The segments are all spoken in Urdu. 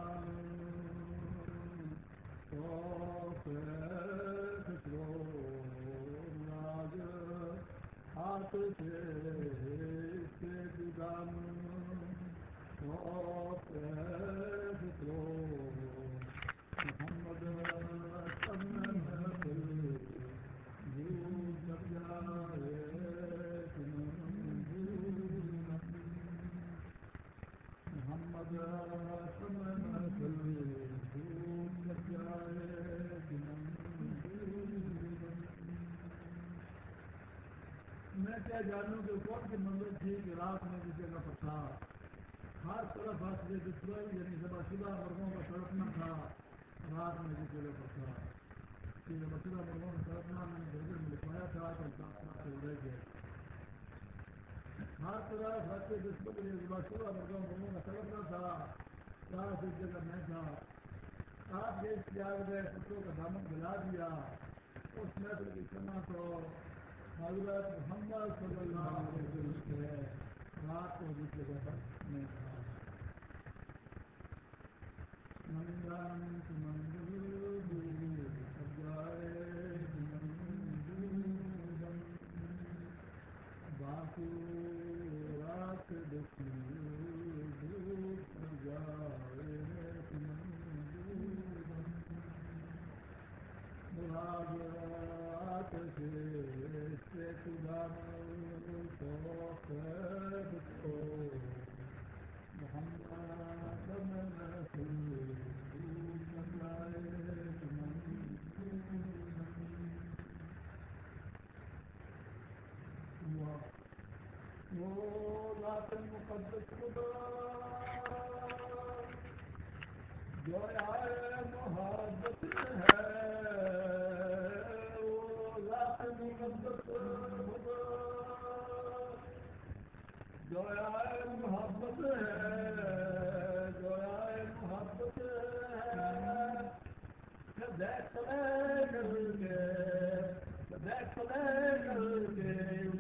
میں کیا جانوں کہ کون سی منزل تھی کہ رات میں کسی جگہ پر تھا، ہر طرف حاصل دشمن یعنی ذبح شدہ مرغوں کا تڑپنا تھا، رات میں کسی جگہ پر تھا کہ ذبح شدہ مرغوں کا تڑپنا میں نے گھر میں لکھوایا تھا تو رہ گیا۔ ہر طرف حاصل دشمن کے لیے ذبح شدہ مرغوں کا تڑپنا تھا، رات اس جگہ میں تھا۔ آپ نے اس جاگ میں کتوں کا دامن گلا دیا، اس محفل کی سما تو حضرت محمد صلی اللہ علیہ وسلم کے رات کو جس جگہ پر میں تھا۔ منگان کی منزل سب جائے باقی رات دکھی دھوپ جائے مراد سے خدا تو خیر کو محمد وہ ذات مقدس خدا جو آئے محبت ہے، وہ ذات مقدس خدا جو آئے محبت ہے، جو آئے محبت ہے، دیکھ لے کر کے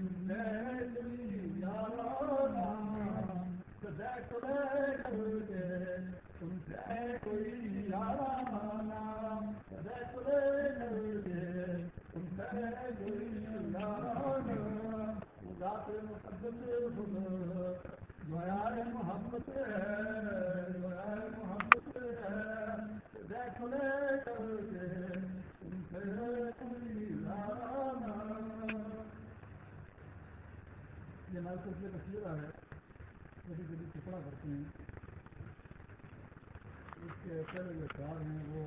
یارانا دیکھ لے کر کے ان سے کوئی یارانا دیکھ لے کر کے ان سے کوئی یارانا ذات مقدس خدا جو آئے محبت ہے، جو آئے محبت ہے، دیکھ لے کر کے ان سے کوئی یارانا۔ یہ نال قصبے کا سیرہ ہے، کبھی کبھی ٹکڑا کرتے ہیں۔ اس کے پہلے جو اشعار ہیں وہ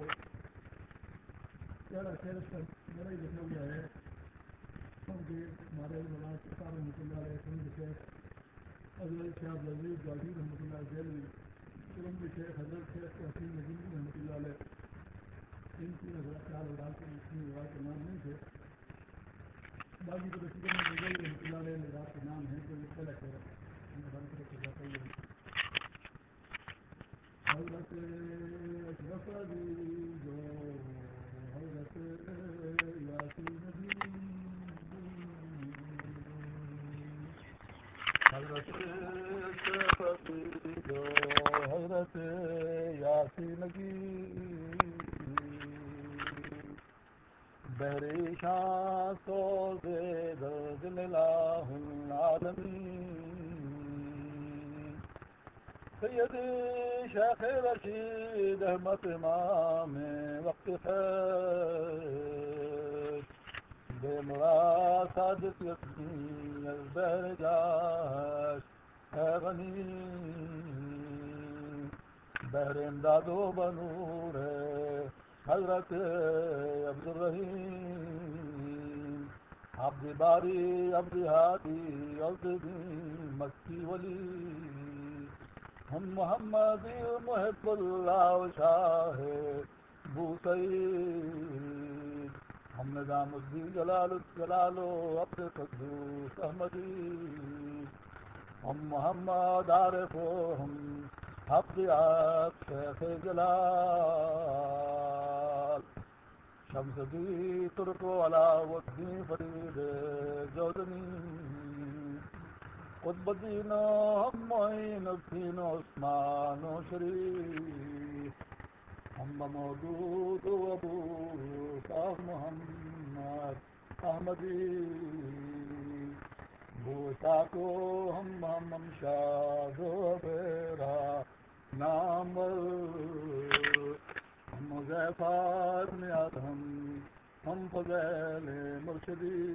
پہلا شعر اس کا میرا ہی لکھا ہوا ہے، کیونکہ ہمارے مولانا سرکار رحمۃ اللہ علیہ وسلم کے شیخ حضرت شیخ عبدالعزیز جاوید رحمۃ اللہ دہلوی، پھر ان کے شیخ حضرت شیخ حسین ندیمی رحمۃ اللہ علیہ، ان کی خیال اولاد کے روایت کے نام نہیں تھے، باقی تو رسول اللہ رحمۃ اللہ علیہ روایت کے نام ہیں، تو یہ پہلا شعر ہماری طرف سے جاتا ہوا ہے۔ حضرت اشرف علی جو حضرت یاسین نبی، حضرت اشرف علی جو حضرت یاسین نبی، بحریشاں سوز درد الہ العالمین، سید شیخ رشید احمد امام وقت خیر، بے مراد سعادت یقین البحر جاش اے غنی، بحر امداد و بنور ہے حضرت عبد الرحیم، عبد باری عبد ہادی عبد دین مکی ولی، ہم محمد محب اللہ شاہ بو سعید، ہم نظام الدین جلال و عبد قدوس احمدی، ہم محمد عارف و ہم حفظ عبد شیخ جلال، شمس دی ترک و علاء الدین فرید جوزنی، قطب الدین و ہم معین الدین عثمان و شریف، ہم مودود و ابو شاہ محمد احمدی بوسا کو ہم شاد و بیرا نام ہم غیفار نیاد ہم فضیل مرشدی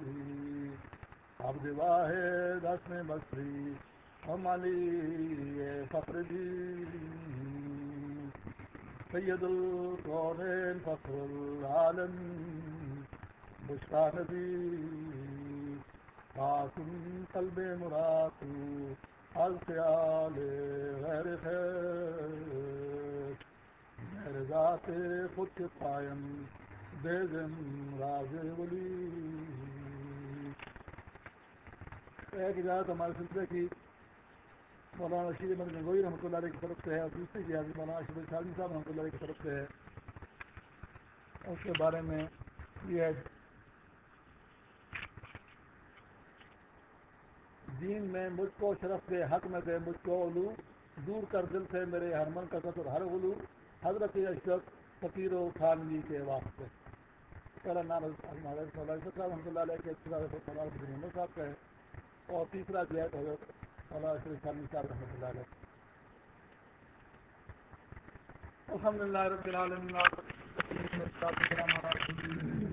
عبد واحد حسن بصری ہم علی فخر دی سید القونین فخر العالم بشرا نبی قاسم قلب مراتو الفیال غیر خیر غیر ذات خود کے قائم بیگم راز ولی. ایک اجازت ہمارے سلسلے کی مولانا رشید احمد گنگوئی رحمۃ اللہ علیہ کی طرف سے ہے اور دوسری اجازت مولانا اشرف شاذلی صاحب رحمۃ اللہ علیہ کی طرف سے ہے. اس کے بارے میں یہ ہے دین میں مجھ کو شرف دے حق میں دے مجھ کو علو دور کر دل سے میرے ہرمن کا قصر ہر غلو حضرت اشرف فقیر و خانوی کے واسطے. پہلا نام حضرت مولانا اشرف صاحب رحمۃ اللہ علیہ کے مولانا محمد صاحب کا ہے اور تیسرا جو ہے حضرت مولانا اشرف شاذلی صاحب رحمۃ اللہ علیہ. الحمد للہ رب العالمین.